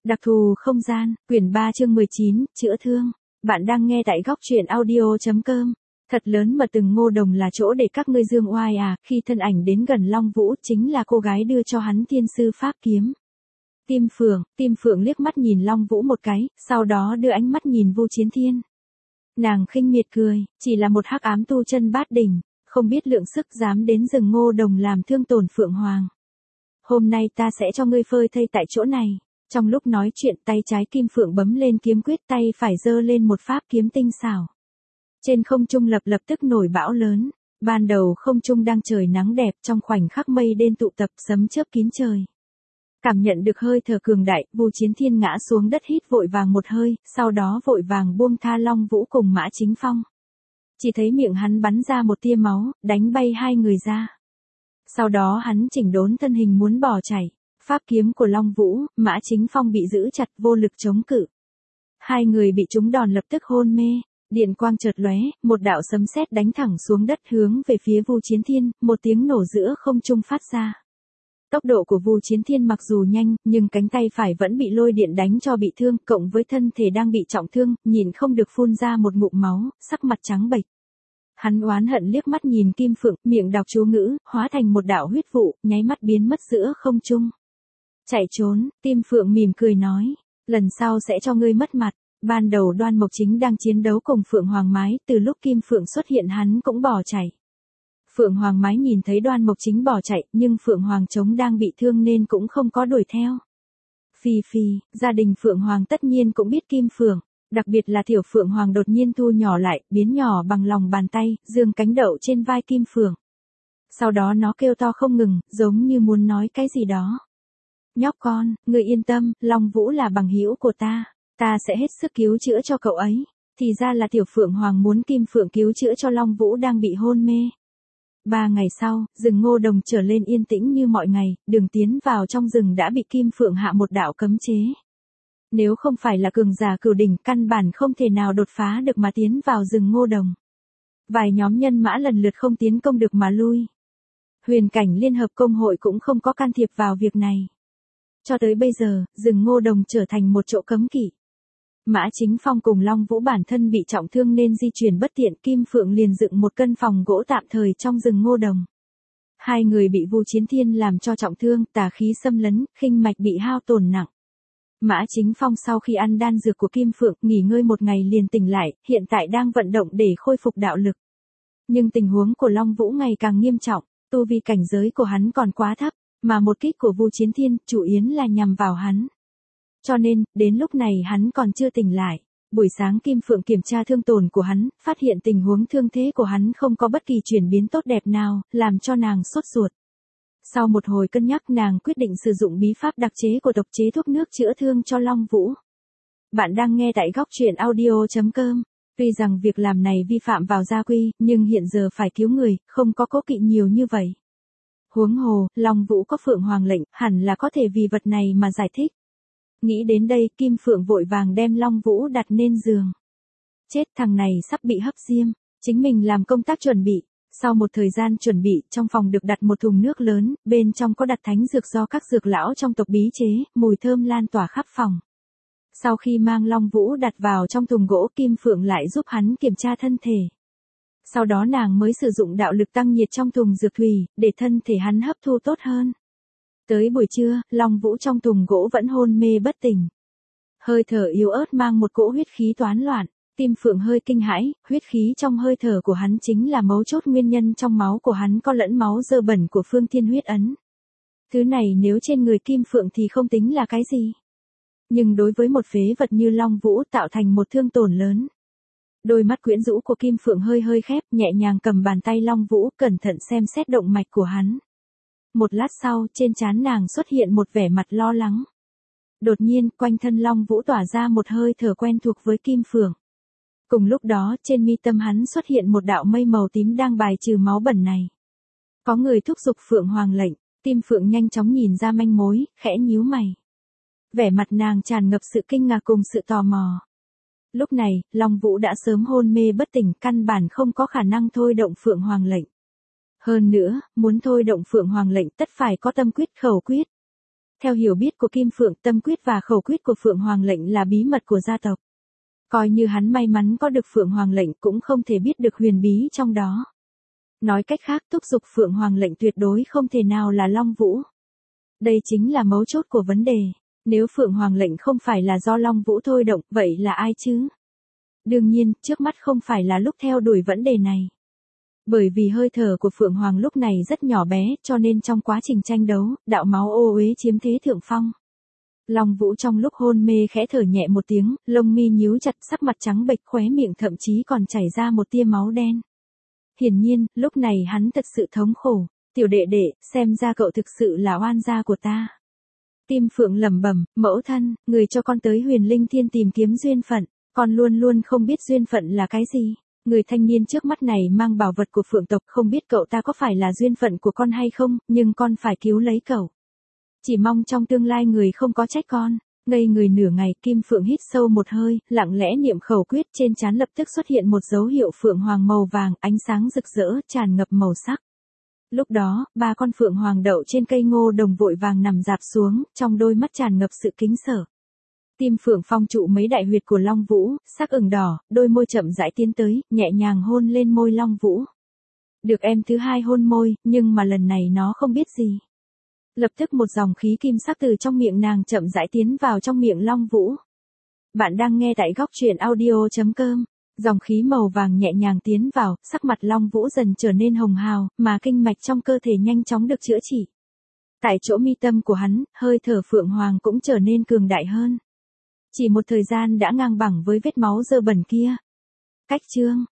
Đặc thù không gian, quyển 3 chương 19, chữa thương. Bạn đang nghe tại góc truyện audio.com. Thật lớn mà từng Ngô Đồng là chỗ để các ngươi dương oai à, khi thân ảnh đến gần Long Vũ chính là cô gái đưa cho hắn thiên sư pháp kiếm. Tim Phượng liếc mắt nhìn Long Vũ một cái, sau đó đưa ánh mắt nhìn Vu Chiến Thiên. Nàng khinh miệt cười, chỉ là một hắc ám tu chân bát đỉnh, không biết lượng sức dám đến rừng Ngô Đồng làm thương tổn Phượng Hoàng. Hôm nay ta sẽ cho ngươi phơi thây tại chỗ này. Trong lúc nói chuyện tay trái Kim Phượng bấm lên kiếm quyết, tay phải giơ lên một pháp kiếm tinh xảo. Trên không trung lập tức nổi bão lớn, ban đầu không trung đang trời nắng đẹp, trong khoảnh khắc mây đen tụ tập, sấm chớp kín trời. Cảm nhận được hơi thở cường đại, Vu Chiến Thiên ngã xuống đất hít vội vàng một hơi, sau đó vội vàng buông tha Long Vũ cùng Mã Chính Phong. Chỉ thấy miệng hắn bắn ra một tia máu, đánh bay hai người ra. Sau đó hắn chỉnh đốn thân hình muốn bỏ chạy. Pháp kiếm của Long Vũ, Mã Chính Phong bị giữ chặt vô lực chống cự. Hai người bị trúng đòn lập tức hôn mê, điện quang chợt lóe, một đạo sấm sét đánh thẳng xuống đất hướng về phía Vu Chiến Thiên, một tiếng nổ giữa không trung phát ra. Tốc độ của Vu Chiến Thiên mặc dù nhanh, nhưng cánh tay phải vẫn bị lôi điện đánh cho bị thương, cộng với thân thể đang bị trọng thương, nhìn không được phun ra một ngụm máu, sắc mặt trắng bệch. Hắn oán hận liếc mắt nhìn Kim Phượng, miệng đọc chú ngữ, hóa thành một đạo huyết vụ, nháy mắt biến mất giữa không trung. Chạy trốn, Kim Phượng mỉm cười nói, lần sau sẽ cho ngươi mất mặt. Ban đầu Đoan Mộc Chính đang chiến đấu cùng Phượng Hoàng Mái, từ lúc Kim Phượng xuất hiện hắn cũng bỏ chạy. Phượng Hoàng Mái nhìn thấy Đoan Mộc Chính bỏ chạy, nhưng Phượng Hoàng Trống đang bị thương nên cũng không có đuổi theo. Gia đình Phượng Hoàng tất nhiên cũng biết Kim Phượng, đặc biệt là tiểu Phượng Hoàng đột nhiên thu nhỏ lại, biến nhỏ bằng lòng bàn tay, dương cánh đậu trên vai Kim Phượng. Sau đó nó kêu to không ngừng, giống như muốn nói cái gì đó. Nhóc con, ngươi yên tâm, Long Vũ là bằng hữu của ta sẽ hết sức cứu chữa cho cậu ấy. Thì ra là tiểu Phượng Hoàng muốn Kim Phượng cứu chữa cho Long Vũ đang bị hôn mê. 3 ngày sau, rừng Ngô Đồng trở lên yên tĩnh như mọi ngày, đường tiến vào trong rừng đã bị Kim Phượng hạ một đạo cấm chế. Nếu không phải là cường giả cửu đỉnh, căn bản không thể nào đột phá được mà tiến vào rừng Ngô Đồng. Vài nhóm nhân mã lần lượt không tiến công được mà lui. Huyền cảnh Liên Hợp Công hội cũng không có can thiệp vào việc này. Cho tới bây giờ, rừng Ngô Đồng trở thành một chỗ cấm kỵ. Mã Chính Phong cùng Long Vũ bản thân bị trọng thương nên di chuyển bất tiện, Kim Phượng liền dựng một căn phòng gỗ tạm thời trong rừng Ngô Đồng. Hai người bị Vu Chiến Thiên làm cho trọng thương, tà khí xâm lấn, khinh mạch bị hao tổn nặng. Mã Chính Phong sau khi ăn đan dược của Kim Phượng, nghỉ ngơi một ngày liền tỉnh lại, hiện tại đang vận động để khôi phục đạo lực. Nhưng tình huống của Long Vũ ngày càng nghiêm trọng, tu vi cảnh giới của hắn còn quá thấp, mà một kích của Vu Chiến Thiên chủ yếu là nhằm vào hắn. Cho nên, đến lúc này hắn còn chưa tỉnh lại. Buổi sáng Kim Phượng kiểm tra thương tổn của hắn, phát hiện tình huống thương thế của hắn không có bất kỳ chuyển biến tốt đẹp nào, làm cho nàng sốt ruột. Sau một hồi cân nhắc, nàng quyết định sử dụng bí pháp đặc chế của tộc chế thuốc nước chữa thương cho Long Vũ. Bạn đang nghe tại góc truyện audio.com. Tuy rằng việc làm này vi phạm vào gia quy, nhưng hiện giờ phải cứu người, không có cố kỵ nhiều như vậy. Huống hồ, Long Vũ có Phượng Hoàng lệnh, hẳn là có thể vì vật này mà giải thích. Nghĩ đến đây, Kim Phượng vội vàng đem Long Vũ đặt lên giường. Chết, thằng này sắp bị hấp diêm, chính mình làm công tác chuẩn bị. Sau một thời gian chuẩn bị, trong phòng được đặt một thùng nước lớn, bên trong có đặt thánh dược do các dược lão trong tộc bí chế, mùi thơm lan tỏa khắp phòng. Sau khi mang Long Vũ đặt vào trong thùng gỗ, Kim Phượng lại giúp hắn kiểm tra thân thể. Sau đó nàng mới sử dụng đạo lực tăng nhiệt trong thùng dược thủy, để thân thể hắn hấp thu tốt hơn. Tới buổi trưa, Long Vũ trong thùng gỗ vẫn hôn mê bất tỉnh. Hơi thở yếu ớt mang một cỗ huyết khí toán loạn, Kim Phượng hơi kinh hãi, huyết khí trong hơi thở của hắn chính là mấu chốt nguyên nhân trong máu của hắn có lẫn máu dơ bẩn của Phương Thiên huyết ấn. Thứ này nếu trên người Kim Phượng thì không tính là cái gì. Nhưng đối với một phế vật như Long Vũ tạo thành một thương tổn lớn. Đôi mắt quyến rũ của Kim Phượng hơi khép, nhẹ nhàng cầm bàn tay Long Vũ, cẩn thận xem xét động mạch của hắn. Một lát sau, trên trán nàng xuất hiện một vẻ mặt lo lắng. Đột nhiên, quanh thân Long Vũ tỏa ra một hơi thở quen thuộc với Kim Phượng. Cùng lúc đó, trên mi tâm hắn xuất hiện một đạo mây màu tím đang bài trừ máu bẩn này. Có người thúc giục Phượng Hoàng lệnh, Kim Phượng nhanh chóng nhìn ra manh mối, khẽ nhíu mày. Vẻ mặt nàng tràn ngập sự kinh ngạc cùng sự tò mò. Lúc này, Long Vũ đã sớm hôn mê bất tỉnh, căn bản không có khả năng thôi động Phượng Hoàng lệnh. Hơn nữa, muốn thôi động Phượng Hoàng lệnh tất phải có tâm quyết khẩu quyết. Theo hiểu biết của Kim Phượng, tâm quyết và khẩu quyết của Phượng Hoàng lệnh là bí mật của gia tộc. Coi như hắn may mắn có được Phượng Hoàng lệnh cũng không thể biết được huyền bí trong đó. Nói cách khác, thúc giục Phượng Hoàng lệnh tuyệt đối không thể nào là Long Vũ. Đây chính là mấu chốt của vấn đề. Nếu Phượng Hoàng lệnh không phải là do Long Vũ thôi động, vậy là ai chứ? Đương nhiên, trước mắt không phải là lúc theo đuổi vấn đề này. Bởi vì hơi thở của Phượng Hoàng lúc này rất nhỏ bé, cho nên trong quá trình tranh đấu, đạo máu ô uế chiếm thế thượng phong. Long Vũ trong lúc hôn mê khẽ thở nhẹ một tiếng, lông mi nhíu chặt, sắc mặt trắng bệch, khóe miệng thậm chí còn chảy ra một tia máu đen. Hiển nhiên, lúc này hắn thật sự thống khổ. Tiểu đệ đệ, xem ra cậu thực sự là oan gia của ta. Kim Phượng lẩm bẩm, mẫu thân, người cho con tới Huyền Linh Thiên tìm kiếm duyên phận, con luôn luôn không biết duyên phận là cái gì. Người thanh niên trước mắt này mang bảo vật của Phượng tộc, không biết cậu ta có phải là duyên phận của con hay không, nhưng con phải cứu lấy cậu. Chỉ mong trong tương lai người không có trách con. Ngây người nửa ngày, Kim Phượng hít sâu một hơi, lặng lẽ niệm khẩu quyết, trên trán lập tức xuất hiện một dấu hiệu Phượng Hoàng màu vàng, ánh sáng rực rỡ, tràn ngập màu sắc. Lúc đó, 3 con Phượng Hoàng đậu trên cây ngô đồng vội vàng nằm rạp xuống, trong đôi mắt tràn ngập sự kính sợ. Kim Phượng phong trụ mấy đại huyệt của Long Vũ, sắc ửng đỏ, đôi môi chậm rãi tiến tới, nhẹ nhàng hôn lên môi Long Vũ. Được em thứ hai hôn môi, nhưng mà lần này nó không biết gì. Lập tức một dòng khí kim sắc từ trong miệng nàng chậm rãi tiến vào trong miệng Long Vũ. Bạn đang nghe tại góc truyện audio.com. Dòng khí màu vàng nhẹ nhàng tiến vào, sắc mặt Long Vũ dần trở nên hồng hào, mà kinh mạch trong cơ thể nhanh chóng được chữa trị. Tại chỗ mi tâm của hắn, hơi thở Phượng Hoàng cũng trở nên cường đại hơn. Chỉ một thời gian đã ngang bằng với vết máu dơ bẩn kia. Cách chương.